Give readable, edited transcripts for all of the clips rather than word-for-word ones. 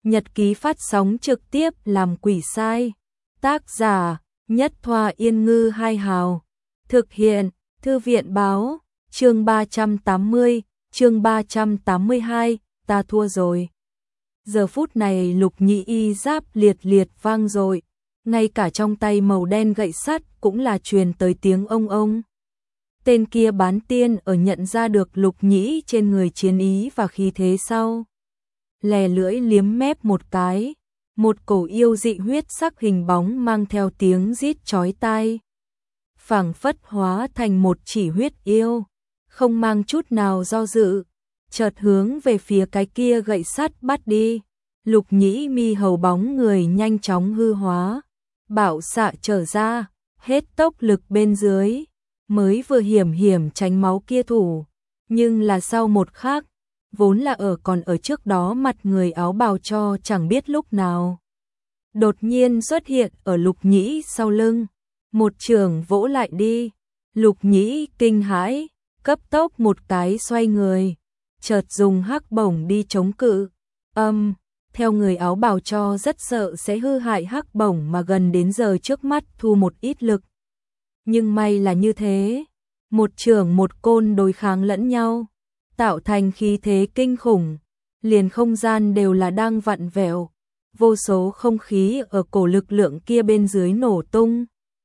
Nhật ký phát sóng trực tiếp làm quỷ sai. Tác giả Nhất Thoa Yên Ngư Hai Hào. Thực hiện Thư viện Báo. Chương 380, chương 382, ta thua rồi. Giờ phút này Lục Nhĩ y giáp liệt liệt vang dội, ngay cả trong tay màu đen gậy sắt cũng là truyền tới tiếng ông ông. Tên kia bán tiên ở nhận ra được Lục Nhĩ trên người chiến ý và khí thế sau. Lè lưỡi liếm mép một cái, một cổ yêu dị huyết sắc hình bóng mang theo tiếng rít chói tai. Phảng phất hóa thành một chỉ huyết yêu, không mang chút nào do dự, chợt hướng về phía cái kia gậy sắt bắt đi. Lục Nhĩ mi hầu bóng người nhanh chóng hư hóa, bạo xạ trở ra, hết tốc lực bên dưới, mới vừa hiểm hiểm tránh máu kia thủ, nhưng là sau một khắc, vốn là còn ở trước đó mặt người áo bào cho chẳng biết lúc nào đột nhiên xuất hiện ở Lục Nhĩ sau lưng, một chưởng vỗ lại đi. Lục Nhĩ kinh hãi, cấp tốc một cái xoay người, chợt dùng hắc bổng đi chống cự. Theo người áo bào cho rất sợ sẽ hư hại hắc bổng mà gần đến giờ trước mắt thu một ít lực. Nhưng may là như thế, một chưởng một côn đối kháng lẫn nhau, tạo thành khí thế kinh khủng, liền không gian đều là đang vặn vẹo, vô số không khí ở cổ lực lượng kia bên dưới nổ tung,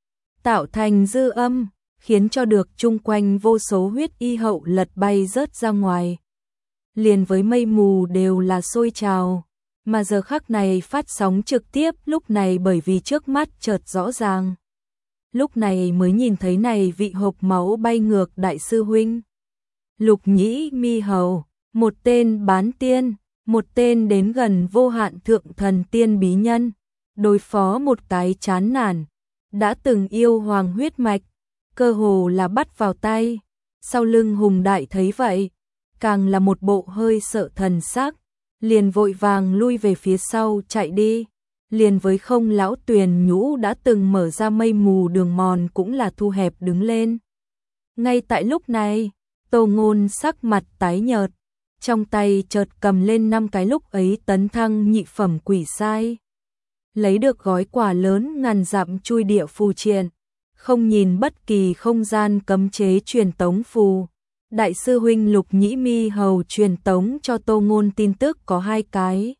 tạo thành dư âm, khiến cho được chung quanh vô số huyết y hậu lật bay rớt ra ngoài. Liền với mây mù đều là sôi trào, mà giờ khắc này phát sóng trực tiếp lúc này bởi vì trước mắt chợt rõ ràng. Lúc này mới nhìn thấy này vị hộp máu bay ngược đại sư huynh. Lục Nhĩ mi hầu, một tên bán tiên, một tên đến gần vô hạn thượng thần tiên bí nhân, đối phó một cái chán nản, đã từng yêu hoàng huyết mạch, cơ hồ là bắt vào tay. Sau lưng hùng đại thấy vậy, càng là một bộ hơi sợ thần sắc, liền vội vàng lui về phía sau chạy đi. Liền với Không lão Tuyền Nhũ đã từng mở ra mây mù đường mòn cũng là thu hẹp đứng lên. Ngay tại lúc này, Tô Ngôn sắc mặt tái nhợt, trong tay chợt cầm lên 5 cái lúc ấy tấn thăng nhị phẩm quỷ sai. Lấy được gói quà lớn ngàn dặm chui địa phù triện, không nhìn bất kỳ không gian cấm chế truyền tống phù. Đại sư huynh Lục Nhĩ mi hầu truyền tống cho Tô Ngôn tin tức có 2 cái.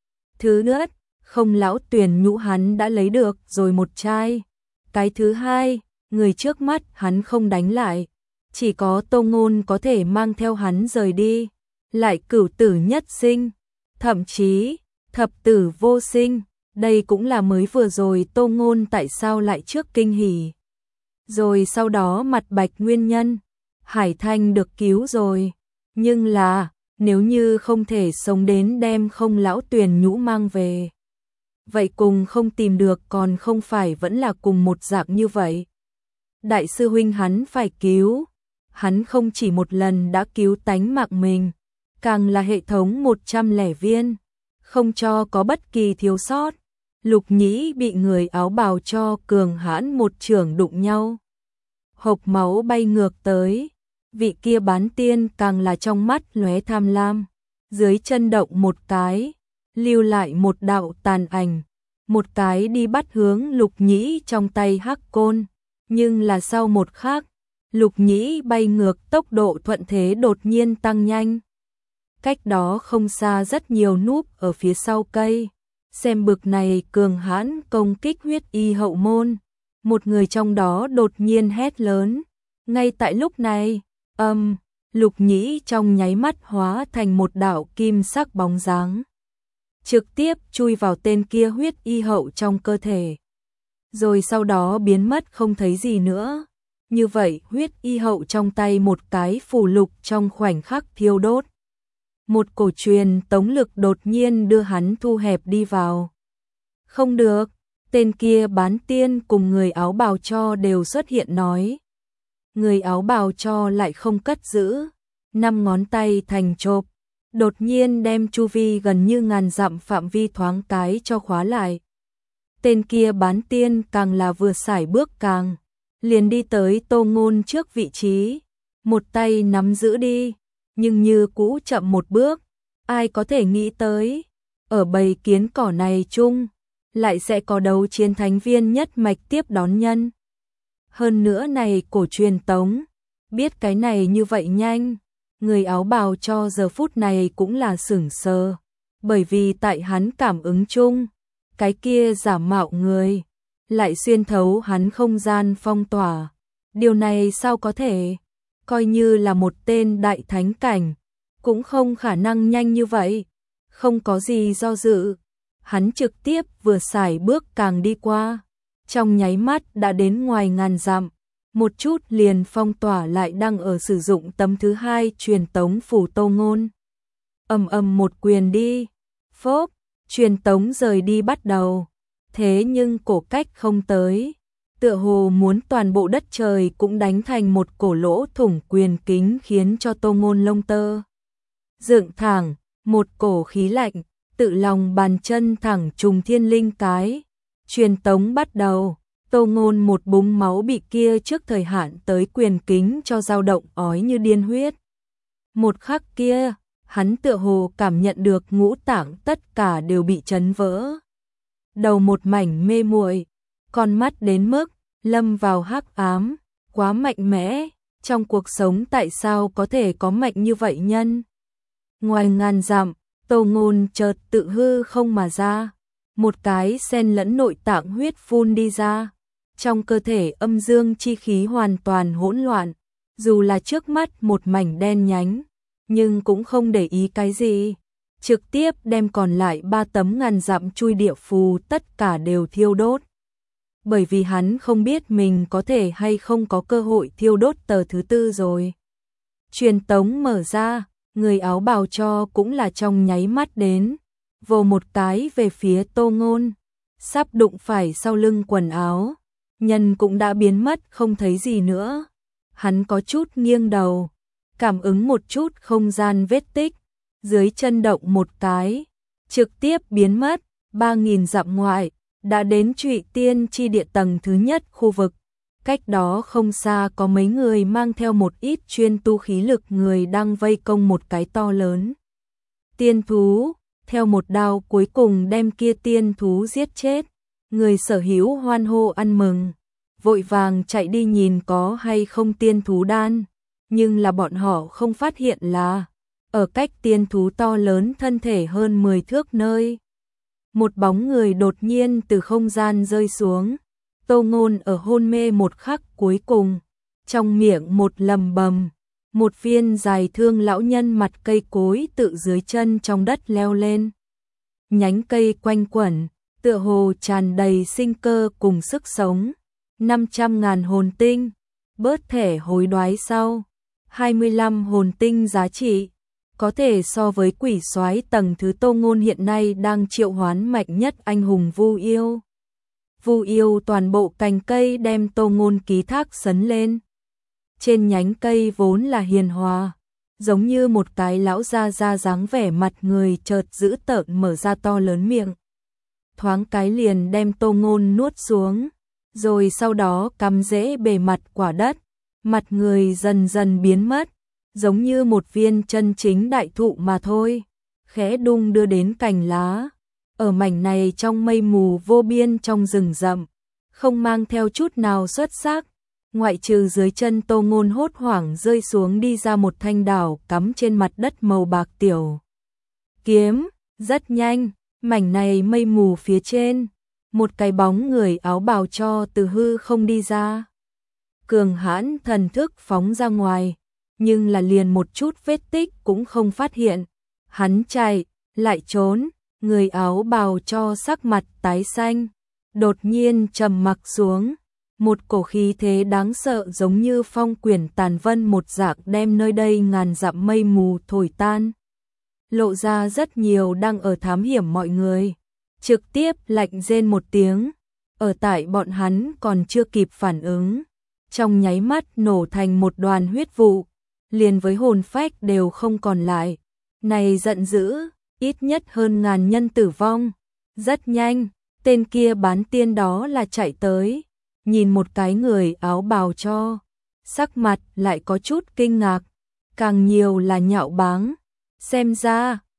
Thứ nữa, Không lão Tuyền Nhũ hắn đã lấy được rồi một chai. Cái thứ hai, người trước mắt hắn không đánh lại, chỉ có Tô Ngôn có thể mang theo hắn rời đi, lại cửu tử nhất sinh, thậm chí thập tử vô sinh. Đây cũng là mới vừa rồi Tô Ngôn tại sao lại trước kinh hỉ, rồi sau đó mặt bạch nguyên nhân. Hải Thanh được cứu rồi, nhưng là nếu như không thể sống đến đem Không lão Tuyền Nhũ mang về, vậy cùng không tìm được còn không phải vẫn là cùng một dạng như vậy. Đại sư huynh hắn phải cứu, hắn không chỉ một lần đã cứu tánh mạng mình, càng là hệ thống 100 viên, không cho có bất kỳ thiếu sót. Lục Nhĩ bị người áo bào cho cường hãn một chưởng đụng nhau, hộc máu bay ngược tới. Vị kia bán tiên càng là trong mắt lóe tham lam, dưới chân động một cái, lưu lại một đạo tàn ảnh, một cái đi bắt hướng Lục Nhĩ trong tay hắc côn. Nhưng là sau một khắc, Lục Nhĩ bay ngược tốc độ thuận thế đột nhiên tăng nhanh. Cách đó không xa rất nhiều núp ở phía sau cây, xem bực này cường hãn công kích huyết y hậu môn. Một người trong đó đột nhiên hét lớn. Ngay tại lúc này, Lục Nhĩ trong nháy mắt hóa thành một đạo kim sắc bóng dáng, trực tiếp chui vào tên kia huyết y hậu trong cơ thể, rồi sau đó biến mất không thấy gì nữa. Như vậy huyết y hậu trong tay một cái phù lục trong khoảnh khắc thiêu đốt. Một cổ truyền tống lực đột nhiên đưa hắn thu hẹp đi vào. Không được, tên kia bán tiên cùng người áo bào cho đều xuất hiện nói. Người áo bào cho lại không cất giữ, 5 ngón tay thành chộp, đột nhiên đem chu vi gần như ngàn dặm phạm vi thoáng cái cho khóa lại. Tên kia bán tiên càng là vừa sải bước càng, liền đi tới Tô Ngôn trước vị trí, một tay nắm giữ đi, nhưng như cũ chậm một bước. Ai có thể nghĩ tới, ở bầy kiến cỏ này chung, lại sẽ có đấu chiến thánh viên nhất mạch tiếp đón nhân. Hơn nữa này cổ truyền tống, biết cái này như vậy nhanh, người áo bào cho giờ phút này cũng là sửng sờ, bởi vì tại hắn cảm ứng chung, cái kia giả mạo người, lại xuyên thấu hắn không gian phong tỏa. Điều này sao có thể, coi như là một tên đại thánh cảnh, cũng không khả năng nhanh như vậy, không có gì do dự. Hắn trực tiếp vừa xài bước càng đi qua, trong nháy mắt đã đến ngoài ngàn dặm, một chút liền phong tỏa lại đang ở sử dụng tấm thứ hai truyền tống phủ Tô Ngôn. Ầm ầm một quyền đi, phốp, truyền tống rời đi bắt đầu, thế nhưng cổ cách không tới, tựa hồ muốn toàn bộ đất trời cũng đánh thành một cổ lỗ thủng quyền kính khiến cho Tô Ngôn lông tơ dựng thẳng, một cổ khí lạnh tự lòng bàn chân thẳng trùng thiên linh cái. Truyền tống bắt đầu, Tô Ngôn một búng máu bị kia trước thời hạn tới quyền kính cho dao động ói như điên huyết. Một khắc kia, hắn tựa hồ cảm nhận được ngũ tạng tất cả đều bị chấn vỡ. Đầu một mảnh mê muội, con mắt đến mức lâm vào hắc ám, quá mạnh mẽ, trong cuộc sống tại sao có thể có mạnh như vậy nhân. Ngoài ngàn dặm, Tô Ngôn chợt tự hư không mà ra, một cái xen lẫn nội tạng huyết phun đi ra, trong cơ thể âm dương chi khí hoàn toàn hỗn loạn, dù là trước mắt một mảnh đen nhánh, nhưng cũng không để ý cái gì, trực tiếp đem còn lại 3 tấm ngàn dặm chui địa phù tất cả đều thiêu đốt. Bởi vì hắn không biết mình có thể hay không có cơ hội thiêu đốt tờ thứ tư rồi. Truyền tống mở ra, người áo bào cho cũng là trong nháy mắt đến, vồ một cái về phía Tô Ngôn, sắp đụng phải sau lưng quần áo, nhân cũng đã biến mất không thấy gì nữa. Hắn có chút nghiêng đầu, cảm ứng một chút không gian vết tích, dưới chân động một cái, trực tiếp biến mất, 3000 dặm ngoại, đã đến Trụy Tiên chi địa tầng thứ nhất khu vực. Cách đó không xa có mấy người mang theo một ít chuyên tu khí lực người đang vây công một cái to lớn tiên thú, theo một đao cuối cùng đem kia tiên thú giết chết. Người sở hữu hoan hô ăn mừng, vội vàng chạy đi nhìn có hay không tiên thú đan, nhưng là bọn họ không phát hiện là ở cách tiên thú to lớn thân thể hơn 10 thước nơi, một bóng người đột nhiên từ không gian rơi xuống. Tô Ngôn ở hôn mê một khắc cuối cùng, trong miệng một lầm bầm, một viên dài thương lão nhân mặt cây cối tự dưới chân trong đất leo lên. Nhánh cây quanh quẩn, tựa hồ tràn đầy sinh cơ cùng sức sống. 500.000 hồn tinh, bớt thẻ hối đoái sau, 25 hồn tinh giá trị, có thể so với quỷ soái tầng thứ Tô Ngôn hiện nay đang triệu hoán mạnh nhất anh hùng Vu Yêu. Vu Yêu toàn bộ cành cây đem Tô Ngôn ký thác sấn lên. Trên nhánh cây vốn là hiền hòa, giống như một cái lão gia gia dáng vẻ mặt người chợt dữ tợn mở ra to lớn miệng. Thoáng cái liền đem Tô Ngôn nuốt xuống, rồi sau đó cắm rễ bề mặt quả đất, mặt người dần dần biến mất, giống như một viên chân chính đại thụ mà thôi, khẽ đung đưa đến cành lá. Ở mảnh này trong mây mù vô biên trong rừng rậm, không mang theo chút nào xuất sắc, ngoại trừ dưới chân Tô Ngôn hốt hoảng rơi xuống đi ra một thanh đào cắm trên mặt đất màu bạc tiểu kiếm. Rất nhanh, mảnh này mây mù phía trên, một cái bóng người áo bào cho từ hư không đi ra. Cường hãn thần thức phóng ra ngoài, nhưng là liền một chút vết tích cũng không phát hiện. Hắn chạy, lại trốn, người áo bào cho sắc mặt tái xanh, đột nhiên trầm mặc xuống. Một cổ khí thế đáng sợ giống như phong quyển tàn vân một dạng đem nơi đây ngàn dặm mây mù thổi tan. Lộ ra rất nhiều đang ở thám hiểm mọi người, trực tiếp lạnh rên một tiếng, ở tại bọn hắn còn chưa kịp phản ứng, trong nháy mắt nổ thành một đoàn huyết vụ, liền với hồn phách đều không còn lại. Này giận dữ, ít nhất hơn 1000 nhân tử vong. Rất nhanh, tên kia bán tiên đó là chạy tới, nhìn một cái người áo bào cho, sắc mặt lại có chút kinh ngạc, càng nhiều là nhạo báng. Xem ra,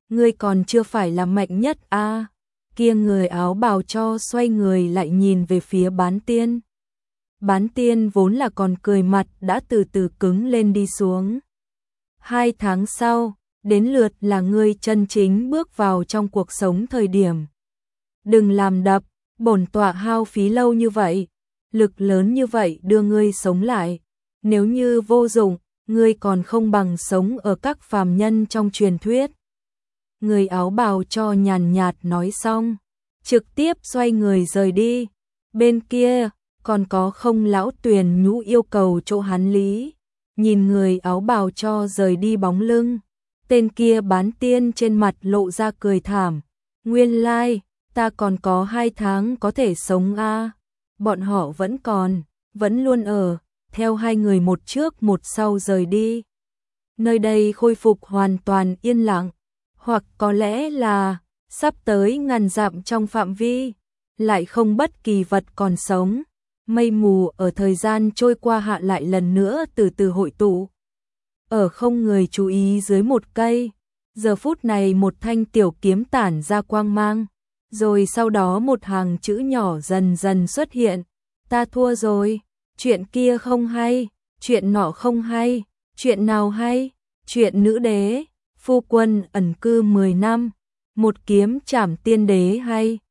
ngươi còn chưa phải là mạnh nhất a. Kia người áo bào cho xoay người lại nhìn về phía bán tiên. Bán tiên vốn là còn cười mặt đã từ từ cứng lên đi xuống. 2 tháng sau, đến lượt là ngươi chân chính bước vào trong cuộc sống thời điểm. Đừng làm đập, bổn tọa hao phí lâu như vậy, lực lớn như vậy đưa ngươi sống lại. Nếu như vô dụng, ngươi còn không bằng sống ở các phàm nhân trong truyền thuyết. Người áo bào cho nhàn nhạt nói xong, trực tiếp xoay người rời đi. Bên kia, còn có không lão Tuyền Nhũ yêu cầu chỗ hắn lý. Nhìn người áo bào cho rời đi bóng lưng, tên kia bán tiên trên mặt lộ ra cười thảm. Nguyên lai, ta còn có 2 tháng có thể sống a. Bọn họ vẫn luôn ở, theo hai người một trước một sau rời đi. Nơi đây khôi phục hoàn toàn yên lặng, hoặc có lẽ là sắp tới ngàn dặm trong phạm vi, lại không bất kỳ vật còn sống. Mây mù ở thời gian trôi qua hạ lại lần nữa từ từ hội tụ. Ở không người chú ý dưới một cây, giờ phút này một thanh tiểu kiếm tản ra quang mang, rồi sau đó một hàng chữ nhỏ dần dần xuất hiện. Ta thua rồi, chuyện kia không hay, chuyện nọ không hay, chuyện nào hay, chuyện nữ đế, phu quân ẩn cư 10 năm, một kiếm trảm tiên đế hay.